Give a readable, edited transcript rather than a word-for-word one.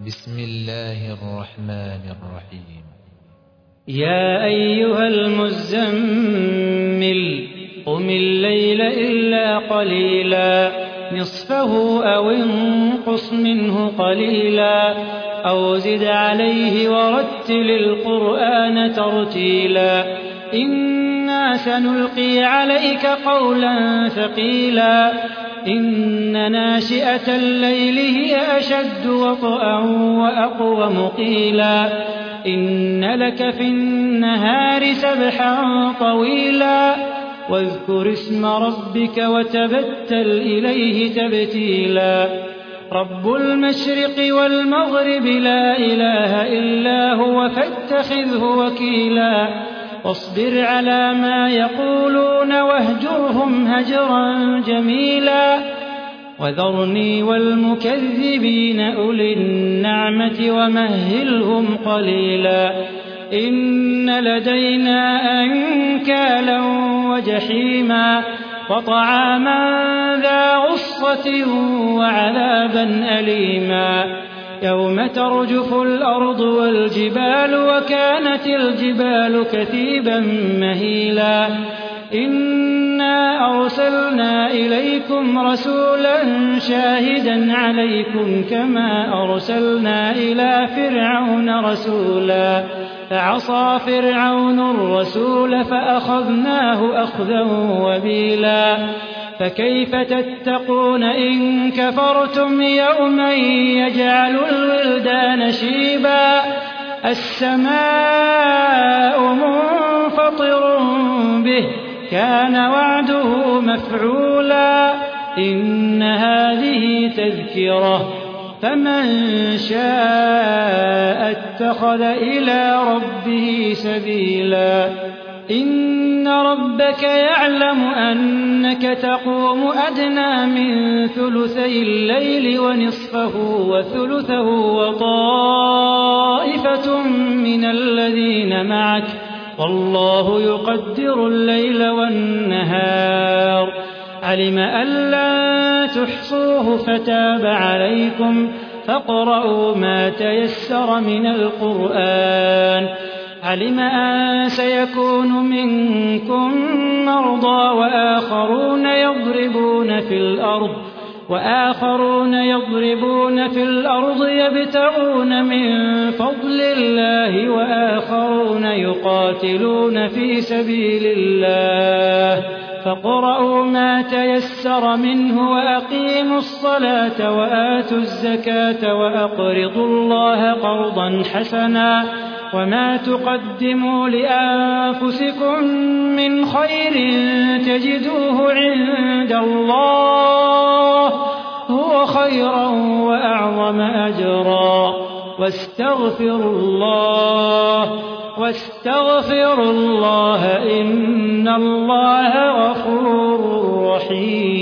بسم الله الرحمن الرحيم. يا أيها المزمل قم الليل إلا قليلا نصفه أو انقص منه قليلا أو زد عليه ورتل القرآن ترتيلا إنا سنلقي عليك قولا ثقيلا إن ناشئة الليل هي أشد وطئا وأقوم قيلا إن لك في النهار سبحا طويلا واذكر اسم ربك وتبتل إليه تبتيلا رب المشرق والمغرب لا إله إلا هو فاتخذه وكيلا واصبر على ما يقولون واهجرهم هجرا جميلا وذرني والمكذبين أولي النعمة ومهلهم قليلا إن لدينا أنكالا وجحيما وطعاما ذا غصة وعذابا أليما يوم ترجف الأرض والجبال وكانت الجبال كثيبا مهيلا إنا أرسلنا إليكم رسولا شاهدا عليكم كما أرسلنا إلى فرعون رسولا فعصى فرعون الرسول فأخذناه أخذا وبيلا فكيف تتقون إن كفرتم يوما يجعل الولدان شيبا السماء منفطر به كان وعده مفعولا إن هذه تذكرة فمن شاء اتخذ إلى ربه سبيلا إن ربك يعلم أنك تقوم أدنى من ثلثي الليل ونصفه وثلثه وطائفة من الذين معك والله يقدر الليل والنهار علم أن لا تحصوه فتاب عليكم فاقرؤوا ما تيسر من القرآن علم أن سيكون منكم مرضى وآخرون يضربون في الأرض يبتغون من فضل الله وآخرون يقاتلون في سبيل الله فاقرؤوا ما تيسر منه وأقيموا الصلاة وآتوا الزكاة وأقرضوا الله قرضا حسنا وما تقدموا لأنفسكم من خير تجدوه عند الله هو خيرا وأعظم أجرا واستغفروا الله إن الله غفور رحيم.